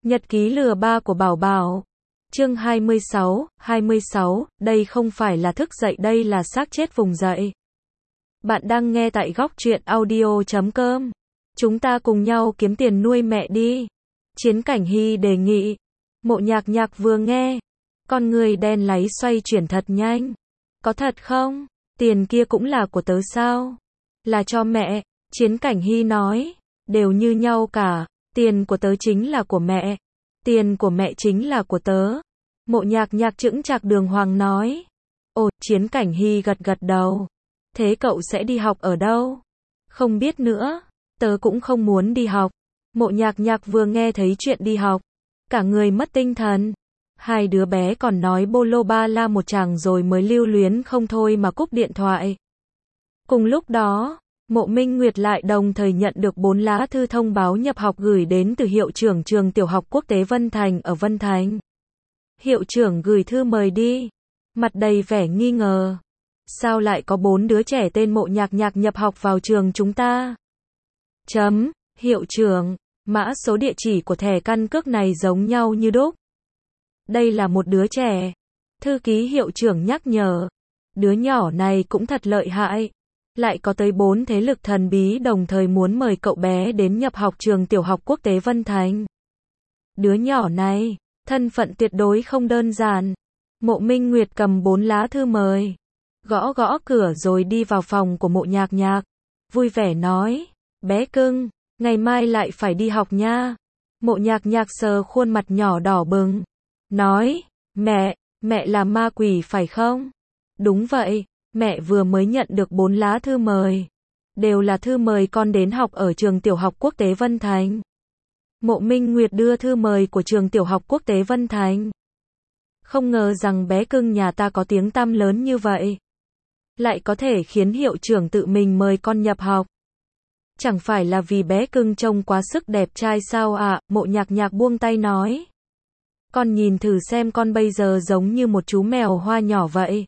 Nhật ký lừa ba của Bảo Bảo. Chương 26, đây không phải là thức dậy, đây là xác chết vùng dậy. Bạn đang nghe tại góc truyện audio.com. Chúng ta cùng nhau kiếm tiền nuôi mẹ đi. Chiến Cảnh Hy đề nghị. Mộ Nhạc Nhạc vừa nghe, con người đen láy xoay chuyển thật nhanh. Có thật không? Tiền kia cũng là của tớ sao? Là cho mẹ. Chiến Cảnh Hy nói. Đều như nhau cả. Tiền của tớ chính là của mẹ. Tiền của mẹ chính là của tớ. Mộ Nhạc Nhạc chững chạc đường hoàng nói. Ồ, Chiến Cảnh Hy gật gật đầu. Thế cậu sẽ đi học ở đâu? Không biết nữa. Tớ cũng không muốn đi học. Mộ Nhạc Nhạc vừa nghe thấy chuyện đi học, cả người mất tinh thần. Hai đứa bé còn nói bô lô ba la một chàng rồi mới lưu luyến không thôi mà cúp điện thoại. Cùng lúc đó, Mộ Minh Nguyệt lại đồng thời nhận được 4 lá thư thông báo nhập học gửi đến từ hiệu trưởng trường tiểu học quốc tế Vân Thành ở Vân Thành. Hiệu trưởng gửi thư mời đi, mặt đầy vẻ nghi ngờ. Sao lại có 4 đứa trẻ tên Mộ Nhạc Nhạc nhập học vào trường chúng ta? Hiệu trưởng, mã số địa chỉ của thẻ căn cước này giống nhau như đúc. Đây là một đứa trẻ. Thư ký hiệu trưởng nhắc nhở. Đứa nhỏ này cũng thật lợi hại. Lại có tới 4 thế lực thần bí đồng thời muốn mời cậu bé đến nhập học trường tiểu học quốc tế Vân Thành. Đứa nhỏ này, thân phận tuyệt đối không đơn giản. Mộ Minh Nguyệt cầm 4 lá thư mời, gõ gõ cửa rồi đi vào phòng của Mộ Nhạc Nhạc. Vui vẻ nói, bé cưng, ngày mai lại phải đi học nha. Mộ Nhạc Nhạc sờ khuôn mặt nhỏ đỏ bừng. Nói, mẹ là ma quỷ phải không? Đúng vậy, mẹ vừa mới nhận được 4 lá thư mời. Đều là thư mời con đến học ở trường tiểu học quốc tế Vân Thành. Mộ Minh Nguyệt đưa thư mời của trường tiểu học quốc tế Vân Thành. Không ngờ rằng bé cưng nhà ta có tiếng tăm lớn như vậy. Lại có thể khiến hiệu trưởng tự mình mời con nhập học. Chẳng phải là vì bé cưng trông quá sức đẹp trai sao ạ? Mộ Nhạc Nhạc buông tay nói. Con nhìn thử xem con bây giờ giống như một chú mèo hoa nhỏ vậy.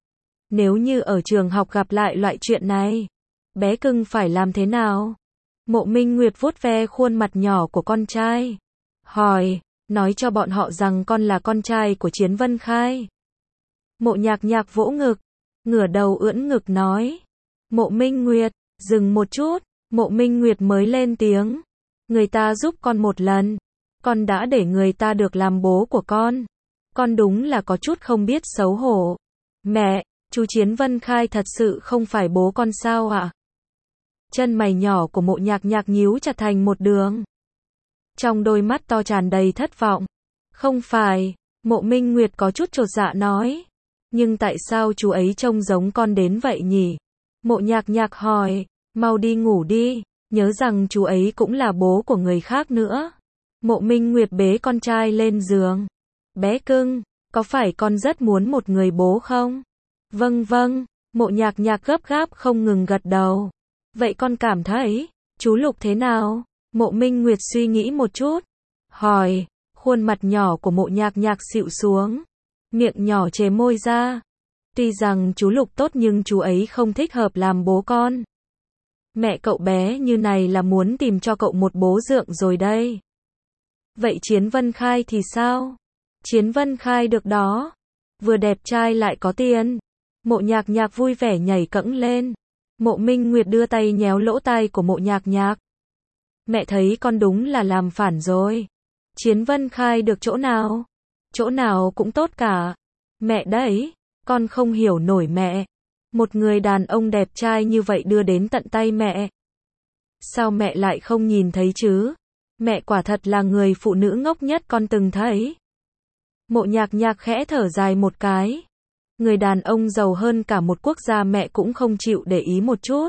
Nếu như ở trường học gặp lại loại chuyện này, bé cưng phải làm thế nào? Mộ Minh Nguyệt vuốt ve khuôn mặt nhỏ của con trai. Hỏi, nói cho bọn họ rằng con là con trai của Chiến Vân Khai. Mộ Nhạc Nhạc vỗ ngực, ngửa đầu ưỡn ngực nói. Mộ Minh Nguyệt, dừng một chút. Mộ Minh Nguyệt mới lên tiếng. Người ta giúp con một lần, con đã để người ta được làm bố của con. Con đúng là có chút không biết xấu hổ. Mẹ, chú Chiến Vân Khai thật sự không phải bố con sao ạ? Chân mày nhỏ của Mộ Nhạc Nhạc nhíu chặt thành một đường. Trong đôi mắt to tràn đầy thất vọng. Không phải, Mộ Minh Nguyệt có chút chột dạ nói. Nhưng tại sao chú ấy trông giống con đến vậy nhỉ? Mộ Nhạc Nhạc hỏi. Mau đi ngủ đi, nhớ rằng chú ấy cũng là bố của người khác nữa. Mộ Minh Nguyệt bế con trai lên giường. Bé cưng, có phải con rất muốn một người bố không? Vâng, Mộ Nhạc Nhạc gấp gáp không ngừng gật đầu. Vậy con cảm thấy, chú Lục thế nào? Mộ Minh Nguyệt suy nghĩ một chút. Hỏi, khuôn mặt nhỏ của Mộ Nhạc Nhạc xịu xuống. Miệng nhỏ chề môi ra. Tuy rằng chú Lục tốt nhưng chú ấy không thích hợp làm bố con. Mẹ cậu bé như này là muốn tìm cho cậu một bố dượng rồi đây. Vậy Chiến Vân Khai thì sao? Chiến Vân Khai được đó. Vừa đẹp trai lại có tiền. Mộ Nhạc Nhạc vui vẻ nhảy cẫng lên. Mộ Minh Nguyệt đưa tay nhéo lỗ tai của Mộ Nhạc Nhạc. Mẹ thấy con đúng là làm phản rồi. Chiến Vân Khai được chỗ nào? Chỗ nào cũng tốt cả. Mẹ đấy, con không hiểu nổi mẹ. Một người đàn ông đẹp trai như vậy đưa đến tận tay mẹ. Sao mẹ lại không nhìn thấy chứ? Mẹ quả thật là người phụ nữ ngốc nhất con từng thấy. Mộ Nhạc Nhạc khẽ thở dài một cái. Người đàn ông giàu hơn cả một quốc gia mẹ cũng không chịu để ý một chút.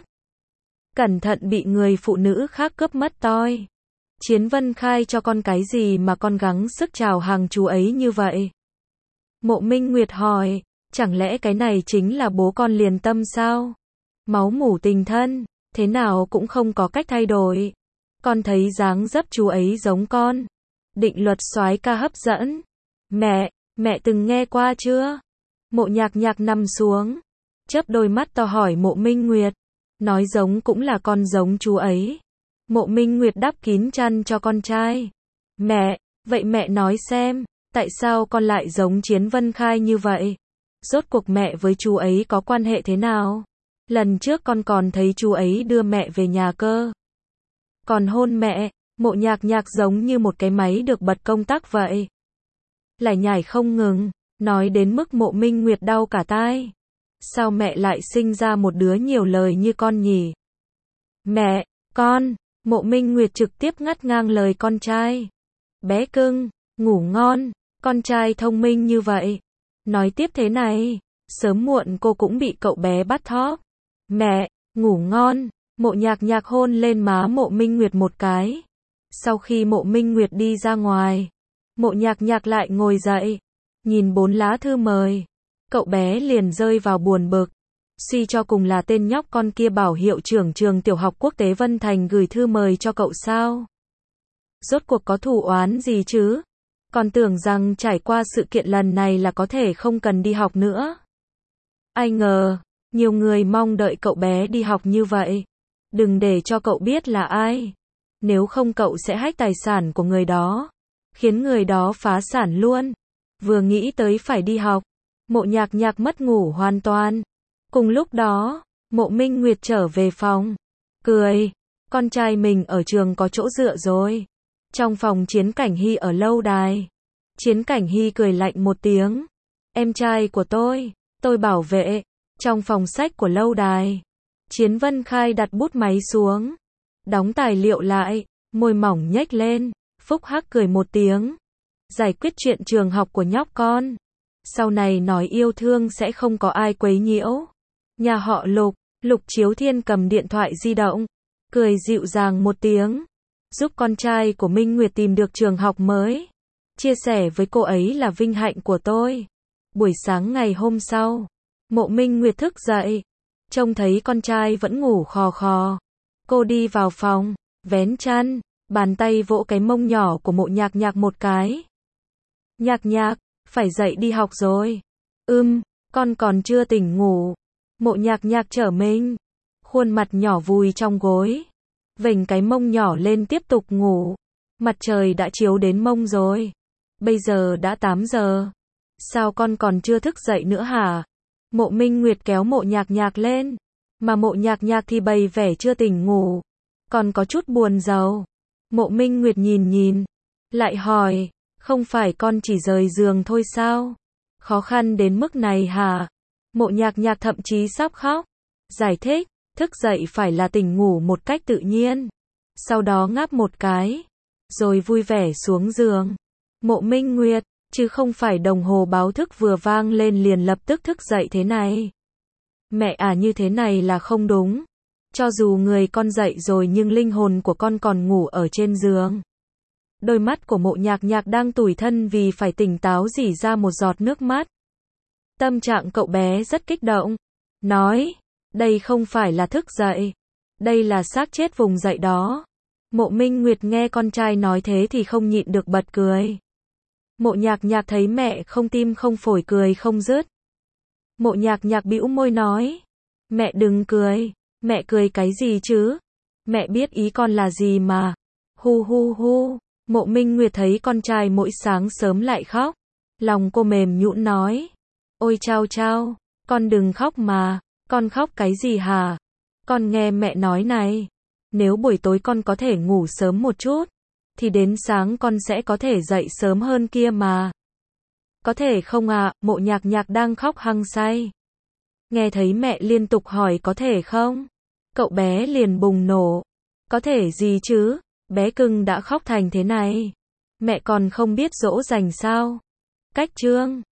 Cẩn thận bị người phụ nữ khác cướp mất toi. Chiến Vân Khai cho con cái gì mà con gắng sức chào hàng chú ấy như vậy? Mộ Minh Nguyệt hỏi. Chẳng lẽ cái này chính là bố con liền tâm sao? Máu mủ tình thân, thế nào cũng không có cách thay đổi. Con thấy dáng dấp chú ấy giống con. Định luật soái ca hấp dẫn. Mẹ từng nghe qua chưa? Mộ Nhạc Nhạc nằm xuống, chớp đôi mắt to hỏi Mộ Minh Nguyệt. Nói giống cũng là con giống chú ấy. Mộ Minh Nguyệt đắp kín chăn cho con trai. Vậy mẹ nói xem, tại sao con lại giống Chiến Vân Khai như vậy? Rốt cuộc mẹ với chú ấy có quan hệ thế nào? Lần trước con còn thấy chú ấy đưa mẹ về nhà cơ. Còn hôn mẹ, Mộ Nhạc Nhạc giống như một cái máy được bật công tắc vậy. Lại nhảy không ngừng, nói đến mức Mộ Minh Nguyệt đau cả tai. Sao mẹ lại sinh ra một đứa nhiều lời như con nhỉ? Mẹ, con, Mộ Minh Nguyệt trực tiếp ngắt ngang lời con trai. Bé cưng, ngủ ngon, con trai thông minh như vậy. Nói tiếp thế này, sớm muộn cô cũng bị cậu bé bắt thóp. Mẹ, ngủ ngon, Mộ Nhạc Nhạc hôn lên má Mộ Minh Nguyệt một cái. Sau khi Mộ Minh Nguyệt đi ra ngoài, Mộ Nhạc Nhạc lại ngồi dậy, nhìn 4 lá thư mời. Cậu bé liền rơi vào buồn bực. Suy cho cùng là tên nhóc con kia bảo hiệu trưởng trường tiểu học quốc tế Vân Thành gửi thư mời cho cậu sao? Rốt cuộc có thù oán gì chứ? Còn tưởng rằng trải qua sự kiện lần này là có thể không cần đi học nữa. Ai ngờ, nhiều người mong đợi cậu bé đi học như vậy. Đừng để cho cậu biết là ai. Nếu không cậu sẽ hách tài sản của người đó. Khiến người đó phá sản luôn. Vừa nghĩ tới phải đi học, Mộ Nhạc Nhạc mất ngủ hoàn toàn. Cùng lúc đó, Mộ Minh Nguyệt trở về phòng. Cười, con trai mình ở trường có chỗ dựa rồi. Trong phòng Chiến Cảnh Hy ở lâu đài. Chiến Cảnh Hy cười lạnh một tiếng. Em trai của tôi bảo vệ. Trong phòng sách của lâu đài. Chiến Vân Khai đặt bút máy xuống. Đóng tài liệu lại, môi mỏng nhếch lên. Phúc hắc cười một tiếng. Giải quyết chuyện trường học của nhóc con. Sau này nói yêu thương sẽ không có ai quấy nhiễu. Nhà họ Lục, Lục Chiếu Thiên cầm điện thoại di động. Cười dịu dàng một tiếng. Giúp con trai của Minh Nguyệt tìm được trường học mới. Chia sẻ với cô ấy là vinh hạnh của tôi. Buổi sáng ngày hôm sau, Mộ Minh Nguyệt thức dậy. Trông thấy con trai vẫn ngủ khò khò. Cô đi vào phòng, vén chăn, bàn tay vỗ cái mông nhỏ của Mộ Nhạc Nhạc một cái. Nhạc Nhạc, phải dậy đi học rồi. Con còn chưa tỉnh ngủ. Mộ Nhạc Nhạc trở mình. Khuôn mặt nhỏ vùi trong gối. Vểnh cái mông nhỏ lên tiếp tục ngủ. Mặt trời đã chiếu đến mông rồi. Bây giờ đã 8 giờ. Sao con còn chưa thức dậy nữa hả? Mộ Minh Nguyệt kéo Mộ Nhạc Nhạc lên. Mà Mộ Nhạc Nhạc thì bày vẻ chưa tỉnh ngủ. Còn có chút buồn rầu. Mộ Minh Nguyệt nhìn. Lại hỏi. Không phải con chỉ rời giường thôi sao? Khó khăn đến mức này hả? Mộ Nhạc Nhạc thậm chí sắp khóc. Giải thích. Thức dậy phải là tỉnh ngủ một cách tự nhiên. Sau đó ngáp một cái. Rồi vui vẻ xuống giường. Mộ Minh Nguyệt, chứ không phải đồng hồ báo thức vừa vang lên liền lập tức thức dậy thế này. Mẹ à, như thế này là không đúng. Cho dù người con dậy rồi nhưng linh hồn của con còn ngủ ở trên giường. Đôi mắt của Mộ Nhạc Nhạc đang tủi thân vì phải tỉnh táo rỉ ra một giọt nước mắt. Tâm trạng cậu bé rất kích động. Nói, đây không phải là thức dậy. Đây là xác chết vùng dậy đó. Mộ Minh Nguyệt nghe con trai nói thế thì không nhịn được bật cười. Mộ Nhạc Nhạc thấy mẹ không tim không phổi cười không dứt. Mộ Nhạc Nhạc bĩu môi nói. Mẹ đừng cười. Mẹ cười cái gì chứ? Mẹ biết ý con là gì mà. Hu hu hu. Mộ Minh Nguyệt thấy con trai mỗi sáng sớm lại khóc. Lòng cô mềm nhũn nói. Ôi chao chao. Con đừng khóc mà. Con khóc cái gì hả? Con nghe mẹ nói này. Nếu buổi tối con có thể ngủ sớm một chút, thì đến sáng con sẽ có thể dậy sớm hơn kia mà. Có thể không à? Mộ Nhạc Nhạc đang khóc hăng say. Nghe thấy mẹ liên tục hỏi có thể không? Cậu bé liền bùng nổ. Có thể gì chứ? Bé cưng đã khóc thành thế này. Mẹ còn không biết dỗ dành sao? Cách chương